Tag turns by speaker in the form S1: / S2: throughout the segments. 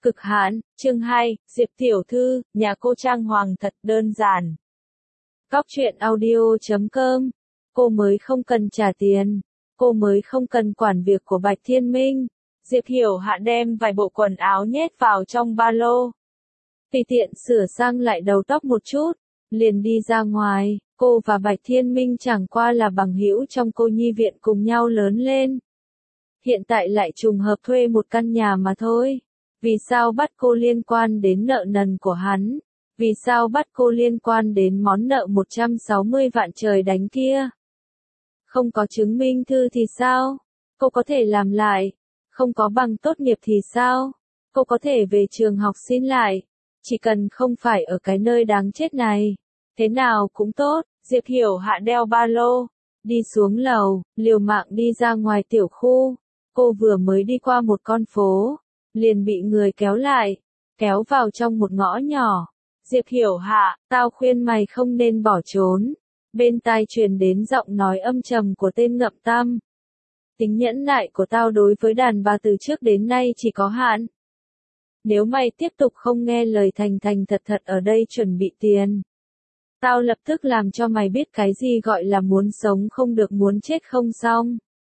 S1: Cực hạn, chương 2, Diệp tiểu thư, nhà cô trang hoàng thật đơn giản. Góc truyện audio.com. Cô mới không cần trả tiền. Cô mới không cần quản việc của Bạch Thiên Minh. Diệp Hiểu Hạ đem vài bộ quần áo nhét vào trong ba lô. Tùy tiện sửa sang lại đầu tóc một chút, liền đi ra ngoài. Cô và Bạch Thiên Minh chẳng qua là bằng hữu trong cô nhi viện cùng nhau lớn lên. Hiện tại lại trùng hợp thuê một căn nhà mà thôi. Vì sao bắt cô liên quan đến nợ nần của hắn? Vì sao bắt cô liên quan đến món nợ 160 vạn trời đánh kia? Không có chứng minh thư thì sao? Cô có thể làm lại. Không có bằng tốt nghiệp thì sao? Cô có thể về trường học xin lại. Chỉ cần không phải ở cái nơi đáng chết này. Thế nào cũng tốt. Diệp Hiểu Hạ đeo ba lô. Đi xuống lầu, liều mạng đi ra ngoài tiểu khu. Cô vừa mới đi qua một con phố, liền bị người kéo lại, kéo vào trong một ngõ nhỏ. Diệp Hiểu Hạ, tao khuyên mày không nên bỏ trốn. Bên tai truyền đến giọng nói âm trầm của tên ngậm tăm. Tính nhẫn nại của tao đối với đàn bà từ trước đến nay chỉ có hạn. Nếu mày tiếp tục không nghe lời thành thành thật thật ở đây chuẩn bị tiền, tao lập tức làm cho mày biết cái gì gọi là muốn sống không được muốn chết không xong.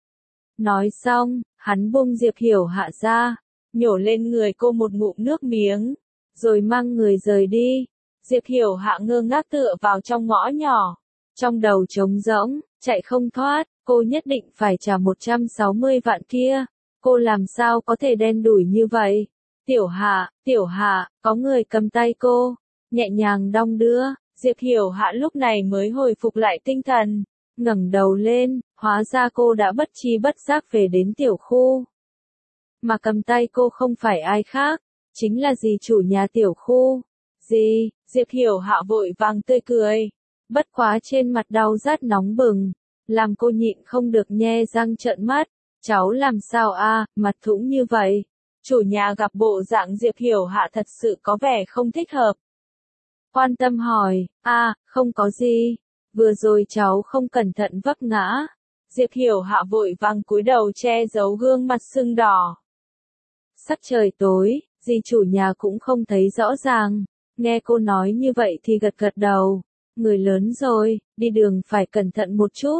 S1: Nói xong, hắn buông Diệp Hiểu Hạ ra, nhổ lên người cô một ngụm nước miếng, rồi mang người rời đi. Diệp Hiểu Hạ ngơ ngác tựa vào trong ngõ nhỏ, trong đầu trống rỗng, chạy không thoát, cô nhất định phải trả 160 vạn kia, cô làm sao có thể đen đủi như vậy. Tiểu Hạ, có người cầm tay cô, nhẹ nhàng đong đưa. Diệp Hiểu Hạ lúc này mới hồi phục lại tinh thần, ngẩng đầu lên, hóa ra cô đã bất tri bất giác về đến tiểu khu. Mà cầm tay cô không phải ai khác, chính là dì chủ nhà tiểu khu. Dì, Diệp Hiểu Hạ vội vàng tươi cười, bất quá trên mặt đau rát nóng bừng, làm cô nhịn không được nhe răng trợn mắt. Cháu làm sao a, mặt thũng như vậy? Chủ nhà gặp bộ dạng Diệp Hiểu Hạ thật sự có vẻ không thích hợp. Quan tâm hỏi, không có gì, vừa rồi cháu không cẩn thận vấp ngã. Diệp Hiểu Hạ vội vàng cúi đầu che giấu gương mặt sưng đỏ. Sắc trời tối, dì chủ nhà cũng không thấy rõ ràng, nghe cô nói như vậy thì gật gật đầu. Người lớn rồi, đi đường phải cẩn thận một chút.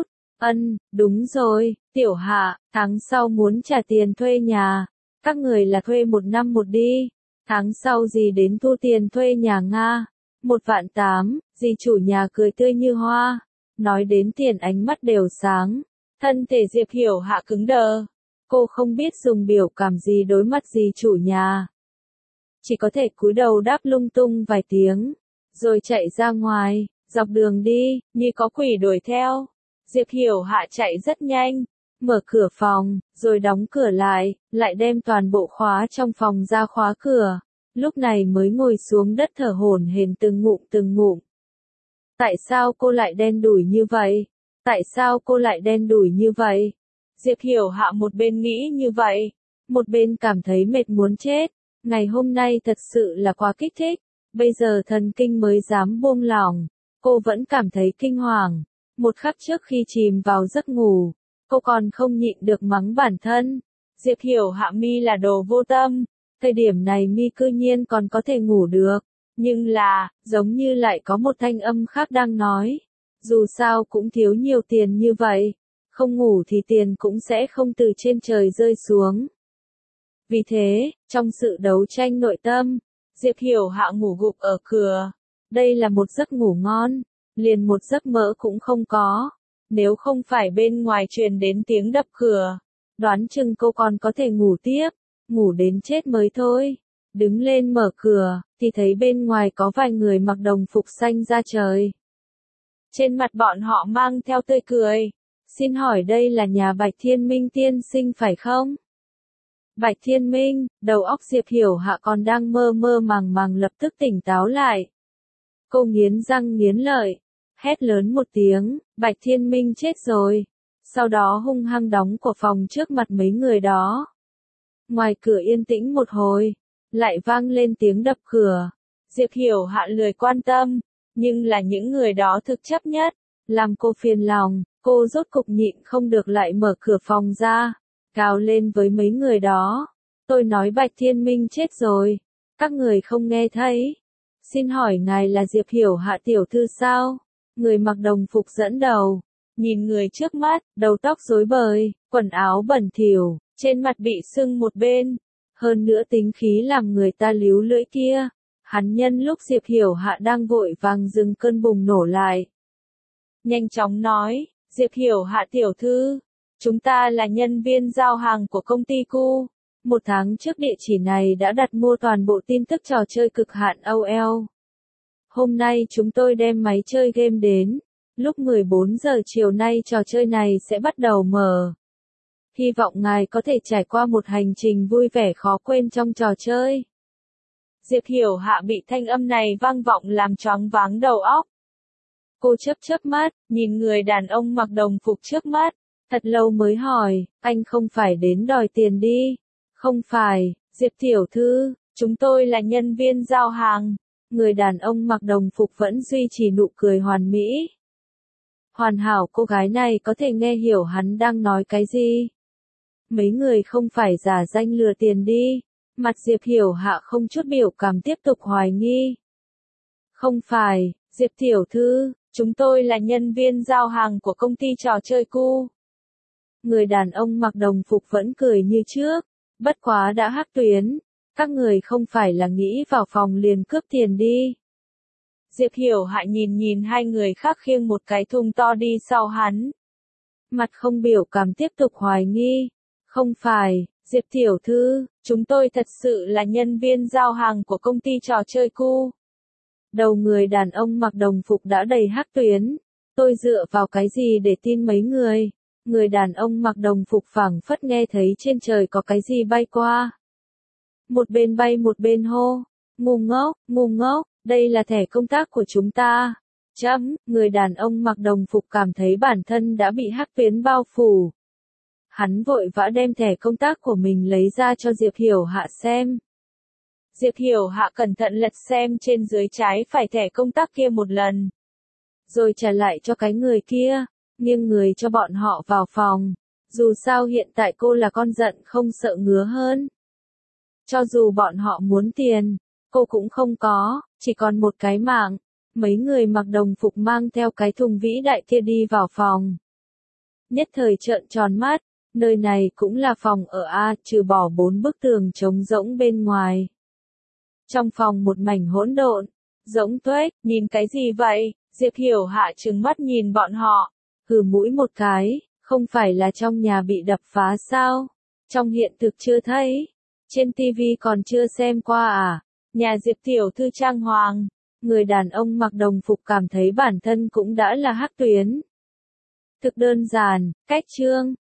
S1: Đúng rồi, Tiểu Hạ, tháng sau muốn trả tiền thuê nhà. Các người là thuê 1 năm một đi. Tháng sau dì đến thu tiền thuê nhà Nga. 1.800.000, dì chủ nhà cười tươi như hoa. Nói đến tiền ánh mắt đều sáng. Thân thể Diệp Hiểu Hạ cứng đờ. Cô không biết dùng biểu cảm gì đối mặt dì chủ nhà. Chỉ có thể cúi đầu đáp lung tung vài tiếng. Rồi chạy ra ngoài, dọc đường đi, như có quỷ đuổi theo. Diệp Hiểu Hạ chạy rất nhanh. Mở cửa phòng, rồi đóng cửa lại đem toàn bộ khóa trong phòng ra khóa cửa. Lúc này mới ngồi xuống đất thở hổn hển từng ngụm. Tại sao cô lại đen đủi như vậy? Tại sao cô lại đen đủi như vậy? Diệp Hiểu Hạ một bên nghĩ như vậy, một bên cảm thấy mệt muốn chết. Ngày hôm nay thật sự là quá kích thích. Bây giờ thần kinh mới dám buông lỏng. Cô vẫn cảm thấy kinh hoàng. Một khắc trước khi chìm vào giấc ngủ, cô còn không nhịn được mắng bản thân. Diệp Hiểu Hạ mi là đồ vô tâm. Thời điểm này mi cư nhiên còn có thể ngủ được. Nhưng là, giống như lại có một thanh âm khác đang nói. Dù sao cũng thiếu nhiều tiền như vậy. Không ngủ thì tiền cũng sẽ không từ trên trời rơi xuống. Vì thế, trong sự đấu tranh nội tâm, Diệp Hiểu Hạ ngủ gục ở cửa. Đây là một giấc ngủ ngon, liền một giấc mơ cũng không có. Nếu không phải bên ngoài truyền đến tiếng đập cửa, đoán chừng cô còn có thể ngủ tiếp. Ngủ đến chết mới thôi. Đứng lên mở cửa, thì thấy bên ngoài có vài người mặc đồng phục xanh da trời. Trên mặt bọn họ mang theo tươi cười. Xin hỏi đây là nhà Bạch Thiên Minh tiên sinh phải không? Bạch Thiên Minh, đầu óc Diệp Hiểu Hạ còn đang mơ mơ màng lập tức tỉnh táo lại. Cô nghiến răng nghiến lợi, hét lớn một tiếng, Bạch Thiên Minh chết rồi. Sau đó hung hăng đóng cửa phòng trước mặt mấy người đó. Ngoài cửa yên tĩnh một hồi, lại vang lên tiếng đập cửa. Diệp Hiểu Hạ lười quan tâm, nhưng là những người đó thực chấp nhất, làm cô phiền lòng. Cô rốt cục nhịn không được lại mở cửa phòng ra, gào lên với mấy người đó. Tôi nói Bạch Thiên Minh chết rồi. Các người không nghe thấy. Xin hỏi ngài là Diệp Hiểu Hạ tiểu thư sao? Người mặc đồng phục dẫn đầu. Nhìn người trước mắt, đầu tóc rối bời, quần áo bẩn thỉu, trên mặt bị sưng một bên. Hơn nữa tính khí làm người ta líu lưỡi kia. Hắn nhân lúc Diệp Hiểu Hạ đang vội vàng dừng cơn bùng nổ lại. Nhanh chóng nói, Diệp Hiểu Hạ tiểu thư, chúng ta là nhân viên giao hàng của công ty Cu. 1 tháng trước địa chỉ này đã đặt mua toàn bộ tin tức trò chơi cực hạn OL. Hôm nay chúng tôi đem máy chơi game đến. Lúc 14 giờ chiều nay trò chơi này sẽ bắt đầu mở. Hy vọng ngài có thể trải qua một hành trình vui vẻ khó quên trong trò chơi. Diệp Hiểu Hạ bị thanh âm này vang vọng làm choáng váng đầu óc. Cô chớp mắt, nhìn người đàn ông mặc đồng phục trước mắt, thật lâu mới hỏi, anh không phải đến đòi tiền đi. Không phải, Diệp tiểu thư, chúng tôi là nhân viên giao hàng. Người đàn ông mặc đồng phục vẫn duy trì nụ cười hoàn mỹ. Hoàn hảo, cô gái này có thể nghe hiểu hắn đang nói cái gì. Mấy người không phải giả danh lừa tiền đi. Mặt Diệp Hiểu Hạ không chút biểu cảm tiếp tục hoài nghi. Không phải, Diệp tiểu thư, chúng tôi là nhân viên giao hàng của công ty trò chơi Cu. Người đàn ông mặc đồng phục vẫn cười như trước, bất quá đã hắc tuyến. Các người không phải là nghĩ vào phòng liền cướp tiền đi. Diệp Hiểu Hạ nhìn hai người khác khiêng một cái thùng to đi sau hắn. Mặt không biểu cảm tiếp tục hoài nghi. Không phải, Diệp tiểu thư, chúng tôi thật sự là nhân viên giao hàng của công ty trò chơi Cu. Đầu người đàn ông mặc đồng phục đã đầy hắc tuyến. Tôi dựa vào cái gì để tin mấy người? Người đàn ông mặc đồng phục phảng phất nghe thấy trên trời có cái gì bay qua. Một bên bay một bên hô. Ngu ngốc, đây là thẻ công tác của chúng ta. Người đàn ông mặc đồng phục cảm thấy bản thân đã bị hắc tuyến bao phủ. Hắn vội vã đem thẻ công tác của mình lấy ra cho Diệp Hiểu Hạ xem. Diệp Hiểu Hạ cẩn thận lật xem trên dưới trái phải thẻ công tác kia một lần. Rồi trả lại cho cái người kia, nghiêng người cho bọn họ vào phòng. Dù sao hiện tại cô là con giận không sợ ngứa hơn. Cho dù bọn họ muốn tiền, cô cũng không có, chỉ còn một cái mạng. Mấy người mặc đồng phục mang theo cái thùng vĩ đại kia đi vào phòng. Nhất thời trợn tròn mắt, nơi này cũng là phòng ở A, trừ bỏ 4 bức tường trống rỗng bên ngoài. Trong phòng một mảnh hỗn độn, rỗng tuếch, nhìn cái gì vậy? Diệp Hiểu Hạ trừng mắt nhìn bọn họ, hừ mũi một cái, không phải là trong nhà bị đập phá sao? Trong hiện thực chưa thấy, trên tivi còn chưa xem qua à? Nhà Diệp tiểu thư trang hoàng. Người đàn ông mặc đồng phục cảm thấy bản thân cũng đã là hắc tuyến. Thực đơn giản, cách chương,